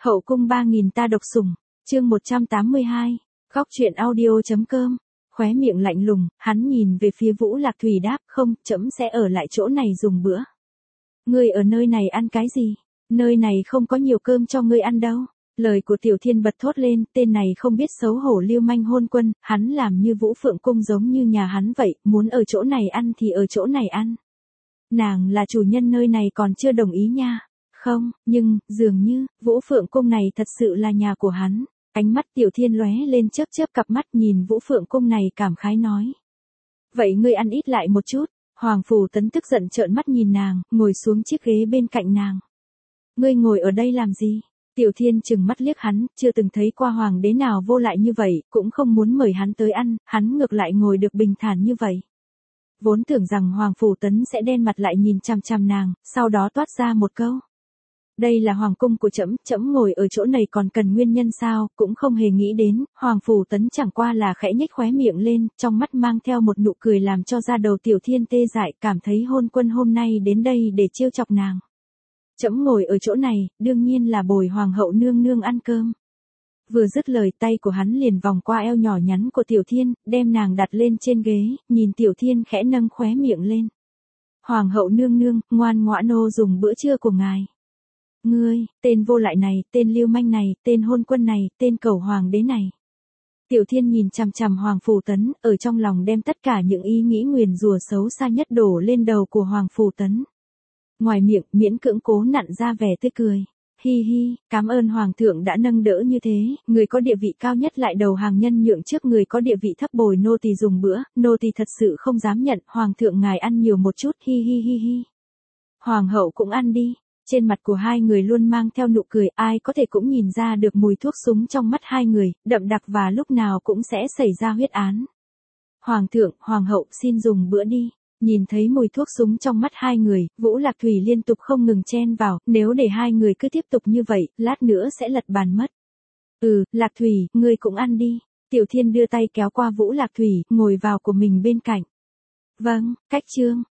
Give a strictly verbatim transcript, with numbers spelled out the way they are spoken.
Hậu cung ba nghìn ta độc sủng, chương một trăm tám mươi hai, góc truyện audio.com, khóe miệng lạnh lùng, hắn nhìn về phía Vũ Lạc Thủy đáp, không, trẫm sẽ ở lại chỗ này dùng bữa. Ngươi ở nơi này ăn cái gì? Nơi này không có nhiều cơm cho ngươi ăn đâu. Lời của Tiểu Thiên bật thốt lên, tên này không biết xấu hổ lưu manh hôn quân, hắn làm như Vũ Phượng Cung giống như nhà hắn vậy, muốn ở chỗ này ăn thì ở chỗ này ăn. Nàng là chủ nhân nơi này còn chưa đồng ý nha. Không, nhưng, dường như, Vũ Phượng Cung này thật sự là nhà của hắn. Ánh mắt Tiểu Thiên lóe lên chớp chớp cặp mắt nhìn Vũ Phượng Cung này cảm khái nói. Vậy ngươi ăn ít lại một chút. Hoàng Phủ Tấn tức giận trợn mắt nhìn nàng, ngồi xuống chiếc ghế bên cạnh nàng. Ngươi ngồi ở đây làm gì? Tiểu Thiên trừng mắt liếc hắn, chưa từng thấy qua hoàng đế nào vô lại như vậy, cũng không muốn mời hắn tới ăn, hắn ngược lại ngồi được bình thản như vậy. Vốn tưởng rằng Hoàng Phủ Tấn sẽ đen mặt lại nhìn chằm chằm nàng, sau đó toát ra một câu. Đây là hoàng cung của trẫm, trẫm ngồi ở chỗ này còn cần nguyên nhân sao, cũng không hề nghĩ đến, Hoàng Phủ Tấn chẳng qua là khẽ nhếch khóe miệng lên, trong mắt mang theo một nụ cười làm cho da đầu Tiểu Thiên tê dại, cảm thấy hôn quân hôm nay đến đây để trêu chọc nàng. Trẫm ngồi ở chỗ này, đương nhiên là bồi hoàng hậu nương nương ăn cơm. Vừa dứt lời tay của hắn liền vòng qua eo nhỏ nhắn của Tiểu Thiên, đem nàng đặt lên trên ghế, nhìn Tiểu Thiên khẽ nâng khóe miệng lên. Hoàng hậu nương nương, ngoan ngoãn nô dùng bữa trưa của ngài. Ngươi, tên vô lại này, tên lưu manh này, tên hôn quân này, tên cầu hoàng đế này. Tiểu Thiên nhìn chằm chằm Hoàng Phủ Tấn, ở trong lòng đem tất cả những ý nghĩ nguyền rủa xấu xa nhất đổ lên đầu của Hoàng Phủ Tấn. Ngoài miệng, miễn cưỡng cố nặn ra vẻ tươi cười. Hi hi, cảm ơn Hoàng thượng đã nâng đỡ như thế, người có địa vị cao nhất lại đầu hàng nhân nhượng trước người có địa vị thấp bồi nô tỳ dùng bữa, nô tỳ thật sự không dám nhận, Hoàng thượng ngài ăn nhiều một chút, hi hi hi hi. Hoàng hậu cũng ăn đi. Trên mặt của hai người luôn mang theo nụ cười, ai có thể cũng nhìn ra được mùi thuốc súng trong mắt hai người, đậm đặc và lúc nào cũng sẽ xảy ra huyết án. Hoàng thượng, hoàng hậu, xin dùng bữa đi. Nhìn thấy mùi thuốc súng trong mắt hai người, Vũ Lạc Thủy liên tục không ngừng chen vào, nếu để hai người cứ tiếp tục như vậy, lát nữa sẽ lật bàn mất. Ừ, Lạc Thủy, ngươi cũng ăn đi. Tiểu Thiên đưa tay kéo qua Vũ Lạc Thủy, ngồi vào của mình bên cạnh. Vâng, cách chương.